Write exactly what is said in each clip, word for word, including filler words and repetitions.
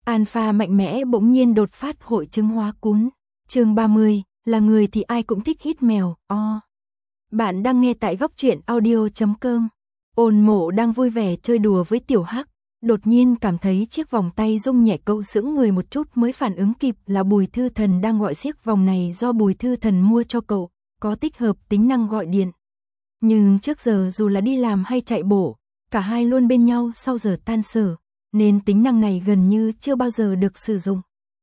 Alpha mạnh mẽ bỗng nhiên đột phát hội chứng hóa cún. Chương ba mươi, là người thì ai cũng thích hít mèo. O. Bạn đang nghe tại góc truyện audio chấm com. Ôn Mộ đang vui vẻ chơi đùa với Tiểu Hắc, đột nhiên cảm thấy chiếc vòng tay rung nhẹ, cậu sững người một chút mới phản ứng kịp là Bùi Thư Thần đang gọi. Chiếc vòng này do Bùi Thư Thần mua cho cậu, có tích hợp tính năng gọi điện. Nhưng trước giờ dù là đi làm hay chạy bộ, cả hai luôn bên nhau sau giờ tan sở, nên tính năng này gần như chưa bao giờ được sử dụng.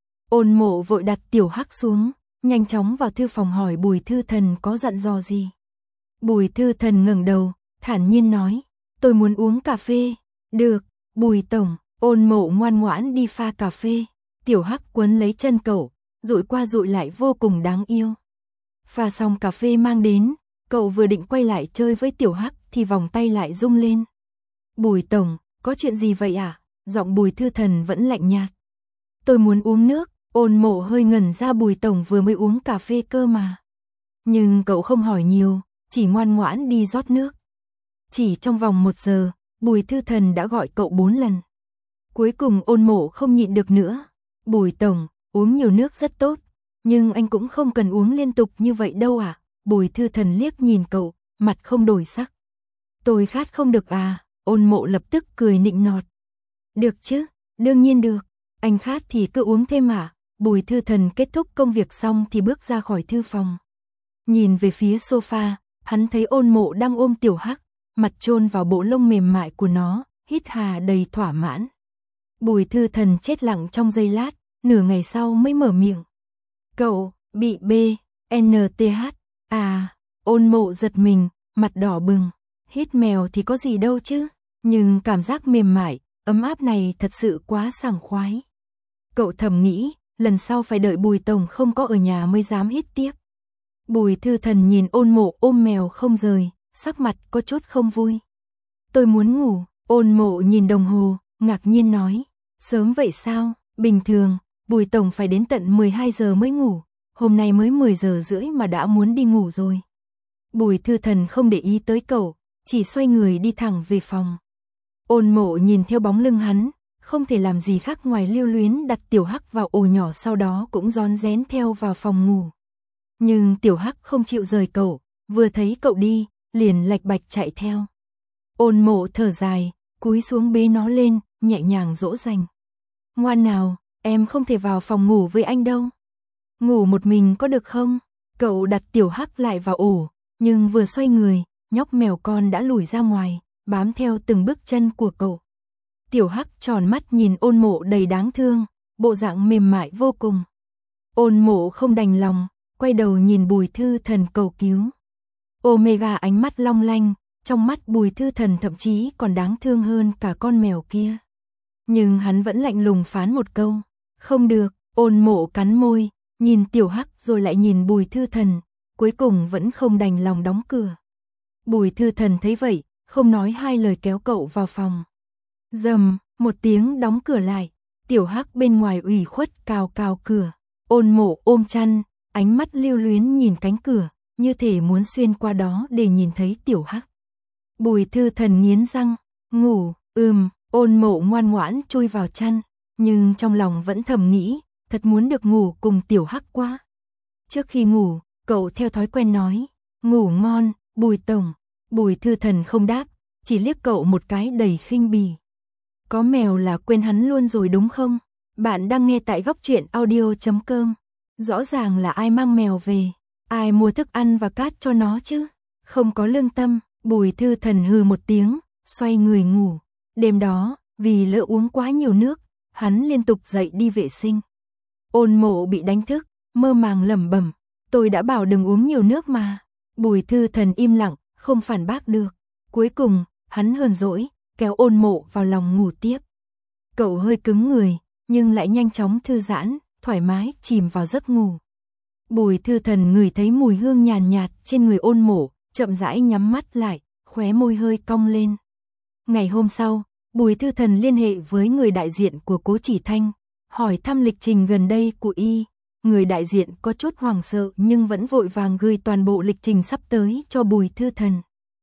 Ôn Mộ vội đặt Tiểu Hắc xuống, nhanh chóng vào thư phòng hỏi Bùi Thư Thần có dặn dò gì. Bùi Thư Thần ngẩng đầu, thản nhiên nói, tôi muốn uống cà phê. Được, Bùi tổng. Ôn Mộ ngoan ngoãn đi pha cà phê. Tiểu Hắc quấn lấy chân cậu, dụi qua dụi lại vô cùng đáng yêu. Pha xong cà phê mang đến, cậu vừa định quay lại chơi với Tiểu Hắc thì vòng tay lại rung lên. Bùi tổng, có chuyện gì vậy à? Giọng Bùi Thư Thần vẫn lạnh nhạt. Tôi muốn uống nước. Ôn Mộ hơi ngẩn ra, Bùi tổng vừa mới uống cà phê cơ mà. Nhưng cậu không hỏi nhiều, chỉ ngoan ngoãn đi rót nước. Chỉ trong vòng một giờ, Bùi Thư Thần đã gọi cậu bốn lần. Cuối cùng Ôn Mộ không nhịn được nữa. Bùi tổng, uống nhiều nước rất tốt, nhưng anh cũng không cần uống liên tục như vậy đâu à? Bùi Thư Thần liếc nhìn cậu, mặt không đổi sắc. Tôi khát không được à? Ôn Mộ lập tức cười nịnh nọt. Được chứ, đương nhiên được, anh khát thì cứ uống thêm à? Bùi Thư Thần kết thúc công việc xong thì bước ra khỏi thư phòng. Nhìn về phía sofa, hắn thấy Ôn Mộ đang ôm Tiểu Hắc, mặt chôn vào bộ lông mềm mại của nó, hít hà đầy thỏa mãn. Bùi Thư Thần chết lặng trong giây lát, nửa ngày sau mới mở miệng. Cậu, bị B, N T H, à, Ôn Mộ giật mình, mặt đỏ bừng. Hít mèo thì có gì đâu chứ, nhưng cảm giác mềm mại, ấm áp này thật sự quá sảng khoái. Cậu thầm nghĩ, lần sau phải đợi Bùi tổng không có ở nhà mới dám hít tiếp. Bùi Thư Thần nhìn Ôn Mộ ôm mèo không rời, sắc mặt có chút không vui. Tôi muốn ngủ. Ôn Mộ nhìn đồng hồ, ngạc nhiên nói. Sớm vậy sao? Bình thường, Bùi tổng phải đến tận mười hai giờ mới ngủ. Hôm nay mới mười giờ rưỡi mà đã muốn đi ngủ rồi. Bùi Thư Thần không để ý tới cậu, chỉ xoay người đi thẳng về phòng. Ôn Mộ nhìn theo bóng lưng hắn, không thể làm gì khác ngoài lưu luyến đặt Tiểu Hắc vào ổ nhỏ, sau đó cũng rón rén theo vào phòng ngủ. Nhưng Tiểu Hắc không chịu rời cậu, vừa thấy cậu đi, liền lạch bạch chạy theo. Ôn Mộ thở dài, cúi xuống bế nó lên, nhẹ nhàng dỗ dành. Ngoan nào, em không thể vào phòng ngủ với anh đâu. Ngủ một mình có được không? Cậu đặt Tiểu Hắc lại vào ổ, nhưng vừa xoay người, nhóc mèo con đã lùi ra ngoài, bám theo từng bước chân của cậu. Tiểu Hắc tròn mắt nhìn Ôn Mộ đầy đáng thương, bộ dạng mềm mại vô cùng. Ôn Mộ không đành lòng, quay đầu nhìn Bùi Thư Thần cầu cứu. Omega ánh mắt long lanh, trong mắt Bùi Thư Thần thậm chí còn đáng thương hơn cả con mèo kia. Nhưng hắn vẫn lạnh lùng phán một câu, không được. Ôn Mộ cắn môi, nhìn Tiểu Hắc rồi lại nhìn Bùi Thư Thần, cuối cùng vẫn không đành lòng đóng cửa. Bùi Thư Thần thấy vậy, không nói hai lời kéo cậu vào phòng. Rầm, một tiếng đóng cửa lại, Tiểu Hắc bên ngoài ủy khuất cào cào cửa. Ôn Mộ ôm chăn, ánh mắt lưu luyến nhìn cánh cửa, như thể muốn xuyên qua đó để nhìn thấy Tiểu Hắc. Bùi Thư Thần nghiến răng, ngủ. Ừm. Ôn Mộ ngoan ngoãn chui vào chăn, nhưng trong lòng vẫn thầm nghĩ, thật muốn được ngủ cùng Tiểu Hắc quá. Trước khi ngủ, cậu theo thói quen nói, ngủ ngon, Bùi tổng. Bùi Thư Thần không đáp, chỉ liếc cậu một cái đầy khinh bỉ. Có mèo là quên hắn luôn rồi đúng không? Bạn đang nghe tại góc truyện audio chấm com. Rõ ràng là ai mang mèo về, ai mua thức ăn và cát cho nó chứ? Không có lương tâm. Bùi Thư Thần hừ một tiếng, xoay người ngủ. Đêm đó, vì lỡ uống quá nhiều nước, hắn liên tục dậy đi vệ sinh. Ôn Mộ bị đánh thức, mơ màng lẩm bẩm, tôi đã bảo đừng uống nhiều nước mà. Bùi Thư Thần im lặng, không phản bác được. Cuối cùng, hắn hờn dỗi, kéo Ôn Mộ vào lòng ngủ tiếp. Cậu hơi cứng người, nhưng lại nhanh chóng thư giãn, thoải mái chìm vào giấc ngủ. Bùi Thư Thần ngửi thấy mùi hương nhàn nhạt trên người Ôn Mộ, chậm rãi nhắm mắt lại, khóe môi hơi cong lên. Ngày hôm sau, Bùi Thư Thần liên hệ với người đại diện của Cố Chỉ Thanh, hỏi thăm lịch trình gần đây của y. Người đại diện có chút hoảng sợ nhưng vẫn vội vàng gửi toàn bộ lịch trình sắp tới cho Bùi Thư Thần.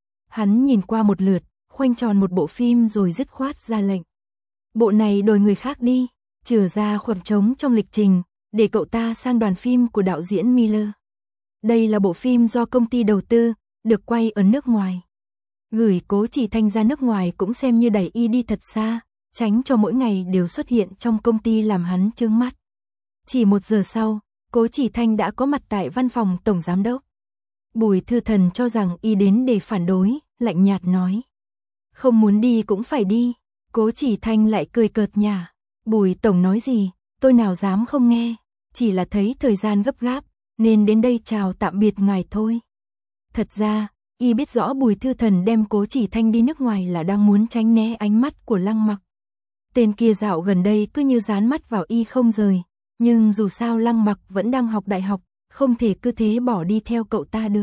Hắn nhìn qua một lượt, khoanh tròn một bộ phim rồi dứt khoát ra lệnh. Bộ này đổi người khác đi. chừa ra khoảng trống trong lịch trình, để cậu ta sang đoàn phim của đạo diễn Miller. Đây là bộ phim do công ty đầu tư, được quay ở nước ngoài. Gửi Cố Chỉ Thanh ra nước ngoài cũng xem như đẩy y đi thật xa, tránh cho mỗi ngày đều xuất hiện trong công ty làm hắn chướng mắt. Chỉ một giờ sau, Cố Chỉ Thanh đã có mặt tại văn phòng tổng giám đốc. Bùi Thư Thần cho rằng y đến để phản đối, lạnh nhạt nói. Không muốn đi cũng phải đi. Cố Chỉ Thanh lại cười cợt nhả. Bùi tổng nói gì, tôi nào dám không nghe, chỉ là thấy thời gian gấp gáp, nên đến đây chào tạm biệt ngài thôi. Thật ra, y biết rõ Bùi Thư Thần đem Cố Chỉ Thanh đi nước ngoài là đang muốn tránh né ánh mắt của Lăng Mặc. Tên kia dạo gần đây cứ như dán mắt vào y không rời, nhưng dù sao Lăng Mặc vẫn đang học đại học, không thể cứ thế bỏ đi theo cậu ta được.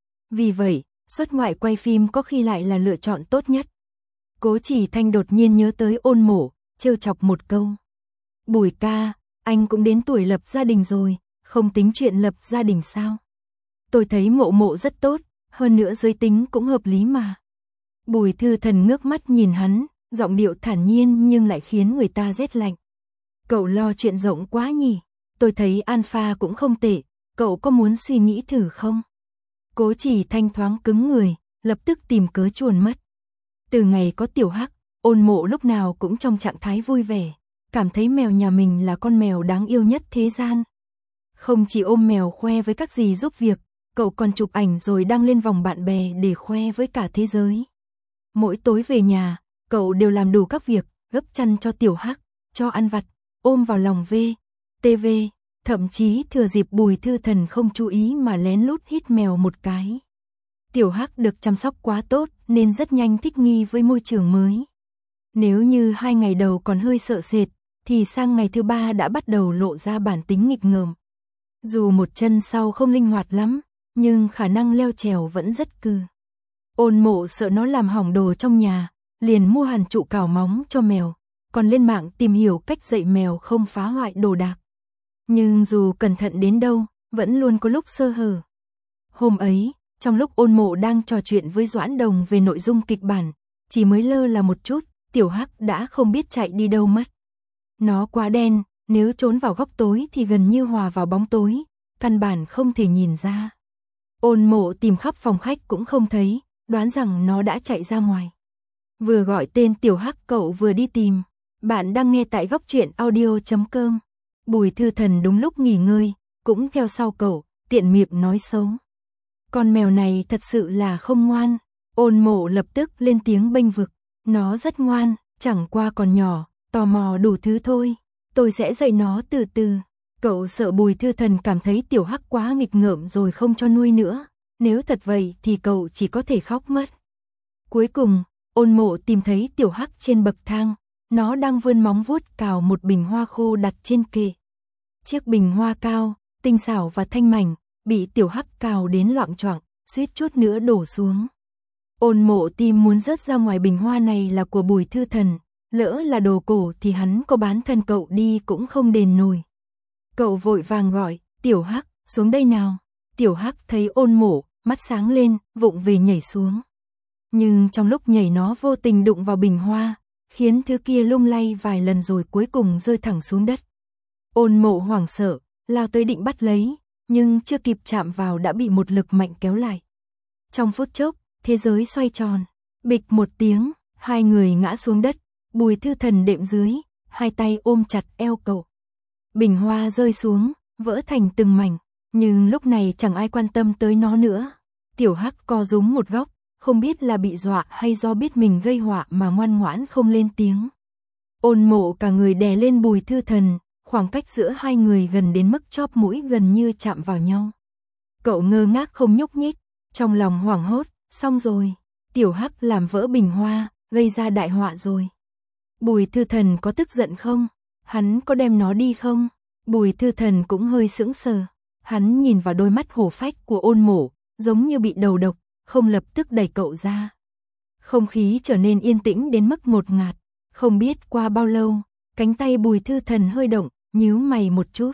Vì vậy, xuất ngoại quay phim có khi lại là lựa chọn tốt nhất. Cố Chỉ Thanh đột nhiên nhớ tới Ôn Mộ, trêu chọc một câu. Bùi ca, anh cũng đến tuổi lập gia đình rồi, không tính chuyện lập gia đình sao? Tôi thấy Mộ Mộ rất tốt, hơn nữa giới tính cũng hợp lý mà. Bùi Thư Thần ngước mắt nhìn hắn, giọng điệu thản nhiên nhưng lại khiến người ta rét lạnh. Cậu lo chuyện rộng quá nhỉ, tôi thấy Alpha cũng không tệ, cậu có muốn suy nghĩ thử không? Cố Chỉ Thanh thoáng cứng người, lập tức tìm cớ chuồn mất. Từ ngày có Tiểu Hắc, Ôn Mộ lúc nào cũng trong trạng thái vui vẻ, cảm thấy mèo nhà mình là con mèo đáng yêu nhất thế gian. Không chỉ ôm mèo khoe với các dì giúp việc, cậu còn chụp ảnh rồi đăng lên vòng bạn bè để khoe với cả thế giới. Mỗi tối về nhà, cậu đều làm đủ các việc, gấp chăn cho Tiểu Hắc, cho ăn vặt, ôm vào lòng vê, tê vê, thậm chí thừa dịp Bùi Thư Thần không chú ý mà lén lút hít mèo một cái. Tiểu Hắc được chăm sóc quá tốt nên rất nhanh thích nghi với môi trường mới. Nếu như hai ngày đầu còn hơi sợ sệt, thì sang ngày thứ ba đã bắt đầu lộ ra bản tính nghịch ngợm. Dù một chân sau không linh hoạt lắm, nhưng khả năng leo trèo vẫn rất cừ. Ôn Mộ sợ nó làm hỏng đồ trong nhà, liền mua hàn trụ cào móng cho mèo, còn lên mạng tìm hiểu cách dạy mèo không phá hoại đồ đạc. Nhưng dù cẩn thận đến đâu, vẫn luôn có lúc sơ hở. Hôm ấy, trong lúc Ôn Mộ đang trò chuyện với Doãn Đồng về nội dung kịch bản, chỉ mới lơ là một chút, Tiểu Hắc đã không biết chạy đi đâu mất. Nó quá đen, nếu trốn vào góc tối thì gần như hòa vào bóng tối, căn bản không thể nhìn ra. Ôn Mộ tìm khắp phòng khách cũng không thấy, đoán rằng nó đã chạy ra ngoài. Vừa gọi tên Tiểu Hắc cậu vừa đi tìm. Bạn đang nghe tại góc truyện audio chấm com. Bùi Thư Thần đúng lúc nghỉ ngơi, cũng theo sau cậu, tiện miệng nói xấu. Con mèo này thật sự là không ngoan. Ôn Mộ lập tức lên tiếng bênh vực. Nó rất ngoan, chẳng qua còn nhỏ, tò mò đủ thứ thôi. Tôi sẽ dạy nó từ từ. Cậu sợ Bùi Thư Thần cảm thấy Tiểu Hắc quá nghịch ngợm rồi không cho nuôi nữa. Nếu thật vậy thì cậu chỉ có thể khóc mất. Cuối cùng, Ôn Mộ tìm thấy Tiểu Hắc trên bậc thang. Nó đang vươn móng vuốt cào một bình hoa khô đặt trên kệ. Chiếc bình hoa cao, tinh xảo và thanh mảnh, bị Tiểu Hắc cào đến loạng choạng, suýt chút nữa đổ xuống. Ôn Mộ tim muốn rớt ra ngoài, bình hoa này là của Bùi Thư Thần, lỡ là đồ cổ thì hắn có bán thân cậu đi cũng không đền nổi. Cậu vội vàng gọi, Tiểu Hắc, xuống đây nào. Tiểu Hắc thấy Ôn Mộ, mắt sáng lên, vụng về nhảy xuống. Nhưng trong lúc nhảy nó vô tình đụng vào bình hoa, khiến thứ kia lung lay vài lần rồi cuối cùng rơi thẳng xuống đất. Ôn Mộ hoảng sợ, lao tới định bắt lấy, nhưng chưa kịp chạm vào đã bị một lực mạnh kéo lại. Trong phút chốc, thế giới xoay tròn, bịch một tiếng, hai người ngã xuống đất, Bùi Thư Thần đệm dưới, hai tay ôm chặt eo cậu. Bình hoa rơi xuống, vỡ thành từng mảnh, nhưng lúc này chẳng ai quan tâm tới nó nữa. Tiểu Hắc co rúm một góc, không biết là bị dọa hay do biết mình gây họa mà ngoan ngoãn không lên tiếng. Ôn Mộ cả người đè lên Bùi Thư Thần, khoảng cách giữa hai người gần đến mức chóp mũi gần như chạm vào nhau. Cậu ngơ ngác không nhúc nhích, trong lòng hoảng hốt, xong rồi, Tiểu Hắc làm vỡ bình hoa, gây ra đại họa rồi. Bùi Thư Thần có tức giận không? Hắn có đem nó đi không? Bùi Thư Thần cũng hơi sững sờ. Hắn nhìn vào đôi mắt hổ phách của Ôn Mộ, giống như bị đầu độc, không lập tức đẩy cậu ra. Không khí trở nên yên tĩnh đến mức ngột ngạt. Không biết qua bao lâu, cánh tay Bùi Thư Thần hơi động, nhíu mày một chút.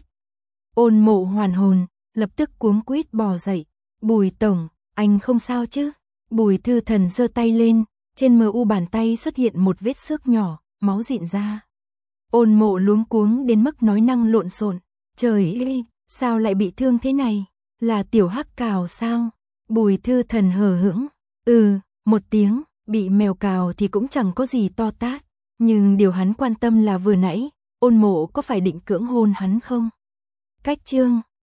Ôn Mộ hoàn hồn, lập tức cuống quýt bò dậy. Bùi tổng, anh không sao chứ? Bùi Thư Thần giơ tay lên, trên mờ u bàn tay xuất hiện một vết xước nhỏ, máu rịn ra. Ôn Mộ luống cuống đến mức nói năng lộn xộn. Trời ơi, sao lại bị thương thế này? Là tiểu hắc cào sao? Bùi Thư Thần hờ hững. Ừ, một tiếng, bị mèo cào thì cũng chẳng có gì to tát. Nhưng điều hắn quan tâm là vừa nãy, Ôn Mộ có phải định cưỡng hôn hắn không? Cách chương